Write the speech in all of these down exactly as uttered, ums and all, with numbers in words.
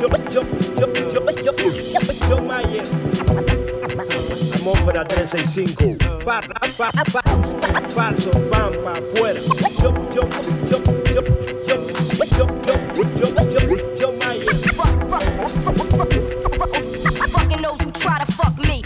yo, yo, yo, yo, yo, Mayer. Atmósfera trescientos sesenta y cinco. Fa, fa, fa, fa, falso, van pa' afuera. Yo, yo, yo, yo, yo, yo, yo, yo, yo, yo, yo, Mayer. Fucking those who try to fuck me.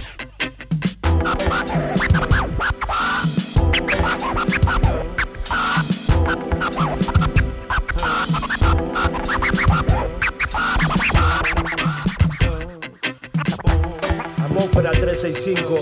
Atmósfera trescientos sesenta y cinco.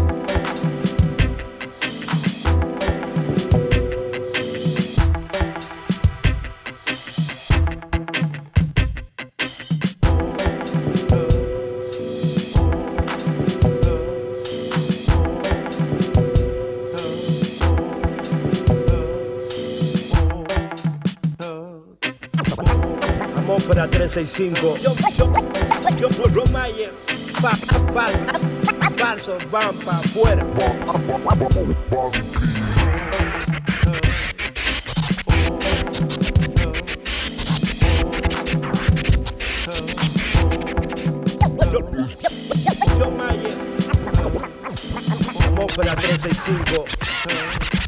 Atmósfera trescientos sesenta y cinco. Yo, yo, yo, yo, Mayer. Fa, fa, falso, van pa' afuera. Yo, Mayer. Atmósfera trescientos sesenta y cinco.